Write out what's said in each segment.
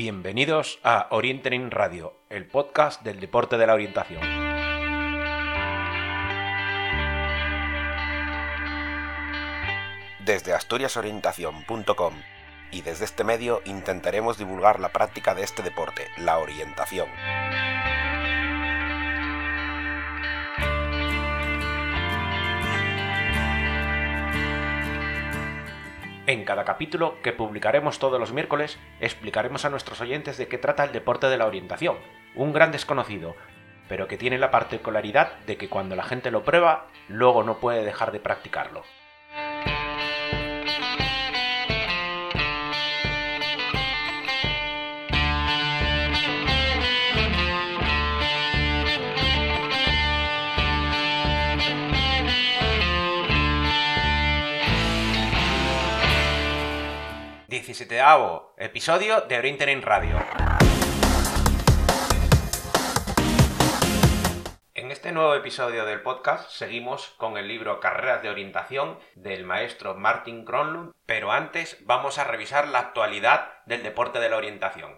Bienvenidos a Orientering Radio, el podcast del deporte de la orientación. Desde asturiasorientación.com y desde este medio intentaremos divulgar la práctica de este deporte, la orientación. En cada capítulo, que publicaremos todos los miércoles, explicaremos a nuestros oyentes de qué trata el deporte de la orientación, un gran desconocido, pero que tiene la particularidad de que cuando la gente lo prueba, luego no puede dejar de practicarlo. XVII episodio de Orientering Radio. En este nuevo episodio del podcast seguimos con el libro Carreras de Orientación del maestro Martin Gronlund, pero antes vamos a revisar la actualidad del deporte de la orientación.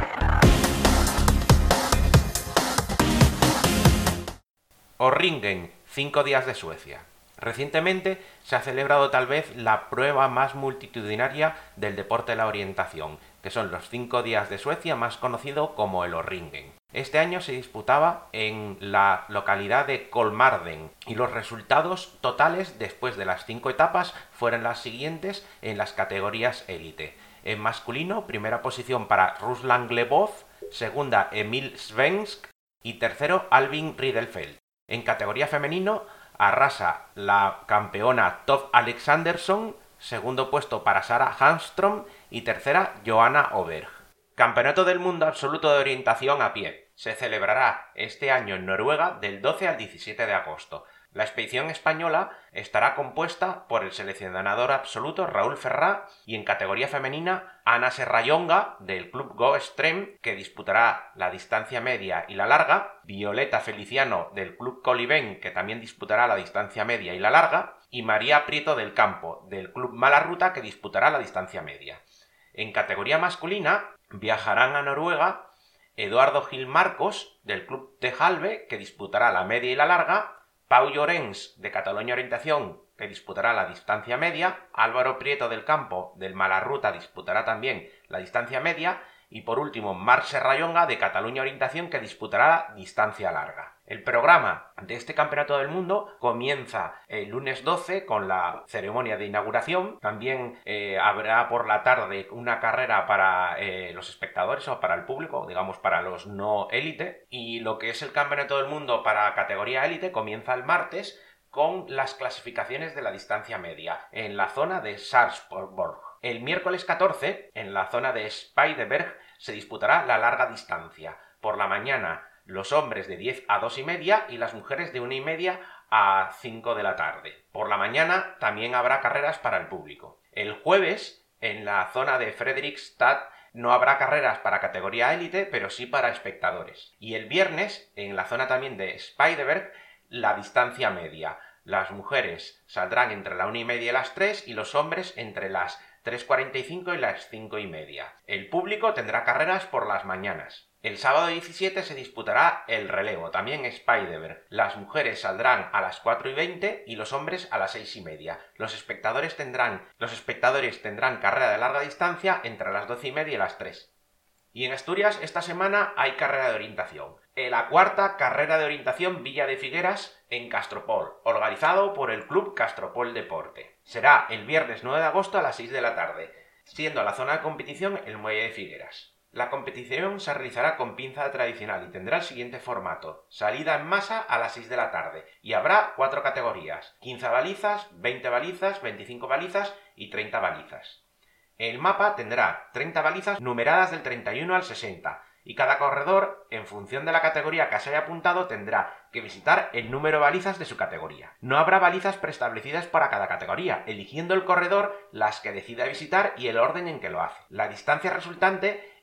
O-Ringen, 5 días de Suecia. Recientemente se ha celebrado tal vez la prueba más multitudinaria del deporte de la orientación, que son los 5 días de Suecia, más conocido como el O-Ringen. Este año se disputaba en la localidad de Kolmarden y los resultados totales después de las 5 etapas fueron las siguientes en las categorías élite. En masculino, primera posición para Ruslan Glebov, segunda Emil Svensk y tercero Albin Riedelfeld. En categoría femenino, arrasa la campeona Tove Alexandersson, segundo puesto para Sara Hamström y tercera Johanna Oberg. Campeonato del Mundo Absoluto de Orientación a pie. Se celebrará este año en Noruega del 12 al 17 de agosto. La expedición española estará compuesta por el seleccionador absoluto Raúl Ferrá y en categoría femenina Ana Serrallonga del Club Go Extreme, que disputará la distancia media y la larga, Violeta Feliciano del Club Coliben, que también disputará la distancia media y la larga, y María Prieto del Campo del Club Mala Ruta, que disputará la distancia media. En categoría masculina viajarán a Noruega Eduardo Gil Marcos del Club Tejalve, que disputará la media y la larga, Pau Llorens de Cataluña Orientación, que disputará la distancia media, Álvaro Prieto del Campo del Malarruta disputará también la distancia media y por último Marc Serrallonga de Cataluña Orientación, que disputará la distancia larga. El programa de este Campeonato del Mundo comienza el lunes 12 con la ceremonia de inauguración. También habrá por la tarde una carrera para los espectadores o para el público, digamos para los no élite. Y lo que es el Campeonato del Mundo para categoría élite comienza el martes con las clasificaciones de la distancia media en la zona de Sarpsborg. El miércoles 14, en la zona de Spydeberg, se disputará la larga distancia. Por la mañana, los hombres de 10 a 2 y media y las mujeres de 1 y media a 5 de la tarde. Por la mañana también habrá carreras para el público. El jueves, en la zona de Fredrikstad, no habrá carreras para categoría élite, pero sí para espectadores. Y el viernes, en la zona también de Spydeberg, la distancia media. Las mujeres saldrán entre la 1 y media y las 3 y los hombres entre las 3:45 y las 5 y media. El público tendrá carreras por las mañanas. El sábado 17 se disputará el relevo, también Spydeberg. Las mujeres saldrán a las 4:20 y los hombres a las 6:30. Los espectadores tendrán carrera de larga distancia entre las 12 y media y las 3. Y en Asturias esta semana hay carrera de orientación. La cuarta carrera de orientación Villa de Figueras en Castropol, organizado por el Club Castropol Deporte. Será el viernes 9 de agosto a las 6 de la tarde, siendo la zona de competición el Muelle de Figueras. La competición se realizará con pinza tradicional y tendrá el siguiente formato: salida en masa a las 6 de la tarde y habrá 4 categorías: 15 balizas, 20 balizas, 25 balizas y 30 balizas. El mapa tendrá 30 balizas numeradas del 31 al 60 y cada corredor, en función de la categoría que se haya apuntado, tendrá que visitar el número de balizas de su categoría. No habrá balizas preestablecidas para cada categoría, eligiendo el corredor las que decida visitar y el orden en que lo hace. La distancia resultante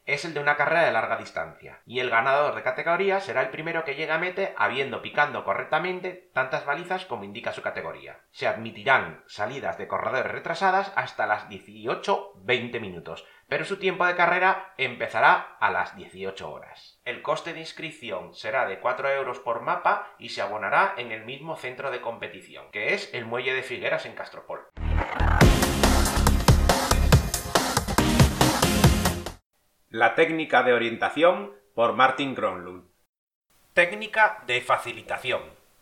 es el de una carrera de larga distancia, y el ganador de categoría será el primero que llegue a meta habiendo picando correctamente tantas balizas como indica su categoría. Se admitirán salidas de corredores retrasadas hasta las 18:20 minutos, pero su tiempo de carrera empezará a las 18 horas. El coste de inscripción será de 4 euros por mapa y se abonará en el mismo centro de competición, que es el Muelle de Figueras en Castropol. La técnica de orientación por Martin Gronlund. Técnica de facilitación.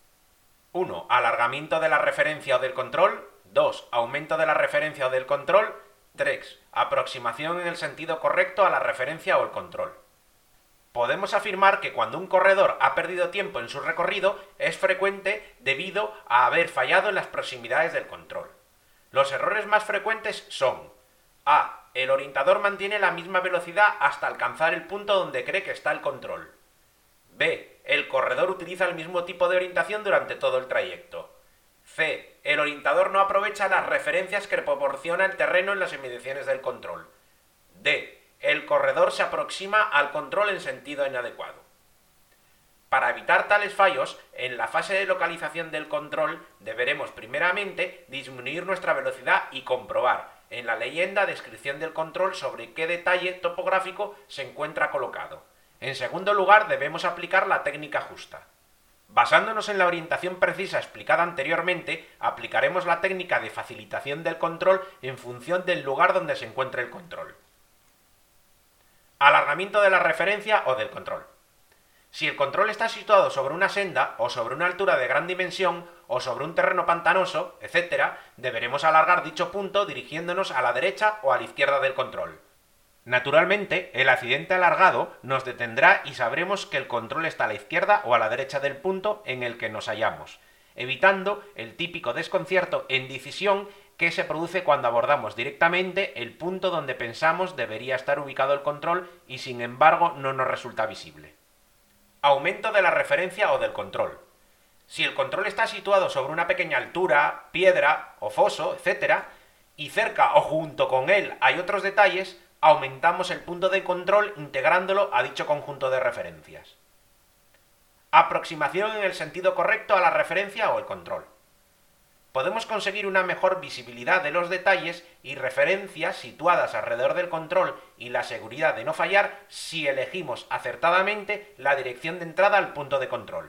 1. Alargamiento de la referencia o del control. 2. Aumento de la referencia o del control. 3. Aproximación en el sentido correcto a la referencia o el control. Podemos afirmar que cuando un corredor ha perdido tiempo en su recorrido es frecuente debido a haber fallado en las proximidades del control. Los errores más frecuentes son: A. El orientador mantiene la misma velocidad hasta alcanzar el punto donde cree que está el control. B. El corredor utiliza el mismo tipo de orientación durante todo el trayecto. C. El orientador no aprovecha las referencias que proporciona el terreno en las inmediaciones del control. D. El corredor se aproxima al control en sentido inadecuado. Para evitar tales fallos, en la fase de localización del control deberemos primeramente disminuir nuestra velocidad y comprobar en la leyenda descripción del control sobre qué detalle topográfico se encuentra colocado. En segundo lugar, debemos aplicar la técnica justa. Basándonos en la orientación precisa explicada anteriormente, aplicaremos la técnica de facilitación del control en función del lugar donde se encuentre el control. Alargamiento de la referencia o del control. Si el control está situado sobre una senda o sobre una altura de gran dimensión o sobre un terreno pantanoso, etc., deberemos alargar dicho punto dirigiéndonos a la derecha o a la izquierda del control. Naturalmente, el accidente alargado nos detendrá y sabremos que el control está a la izquierda o a la derecha del punto en el que nos hallamos, evitando el típico desconcierto en decisión que se produce cuando abordamos directamente el punto donde pensamos debería estar ubicado el control y sin embargo no nos resulta visible. Aumento de la referencia o del control. Si el control está situado sobre una pequeña altura, piedra o foso, etc., y cerca o junto con él hay otros detalles, aumentamos el punto de control integrándolo a dicho conjunto de referencias. Aproximación en el sentido correcto a la referencia o el control. Podemos conseguir una mejor visibilidad de los detalles y referencias situadas alrededor del control y la seguridad de no fallar si elegimos acertadamente la dirección de entrada al punto de control.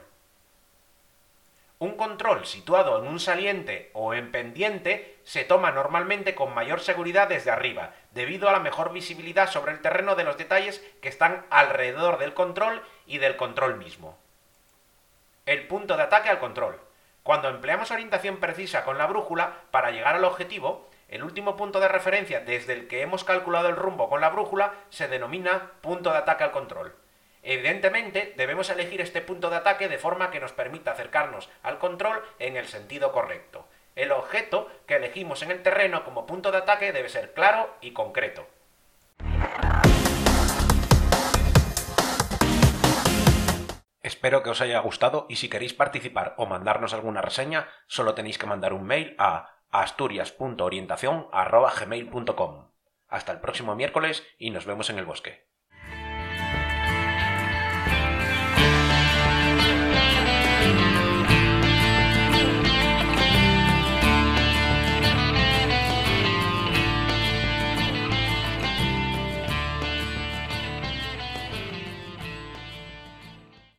Un control situado en un saliente o en pendiente se toma normalmente con mayor seguridad desde arriba, debido a la mejor visibilidad sobre el terreno de los detalles que están alrededor del control y del control mismo. El punto de ataque al control. Cuando empleamos orientación precisa con la brújula para llegar al objetivo, el último punto de referencia desde el que hemos calculado el rumbo con la brújula se denomina punto de ataque al control. Evidentemente, debemos elegir este punto de ataque de forma que nos permita acercarnos al control en el sentido correcto. El objeto que elegimos en el terreno como punto de ataque debe ser claro y concreto. Espero que os haya gustado y si queréis participar o mandarnos alguna reseña, solo tenéis que mandar un mail a asturias.orientacion@gmail.com. Hasta el próximo miércoles y nos vemos en el bosque.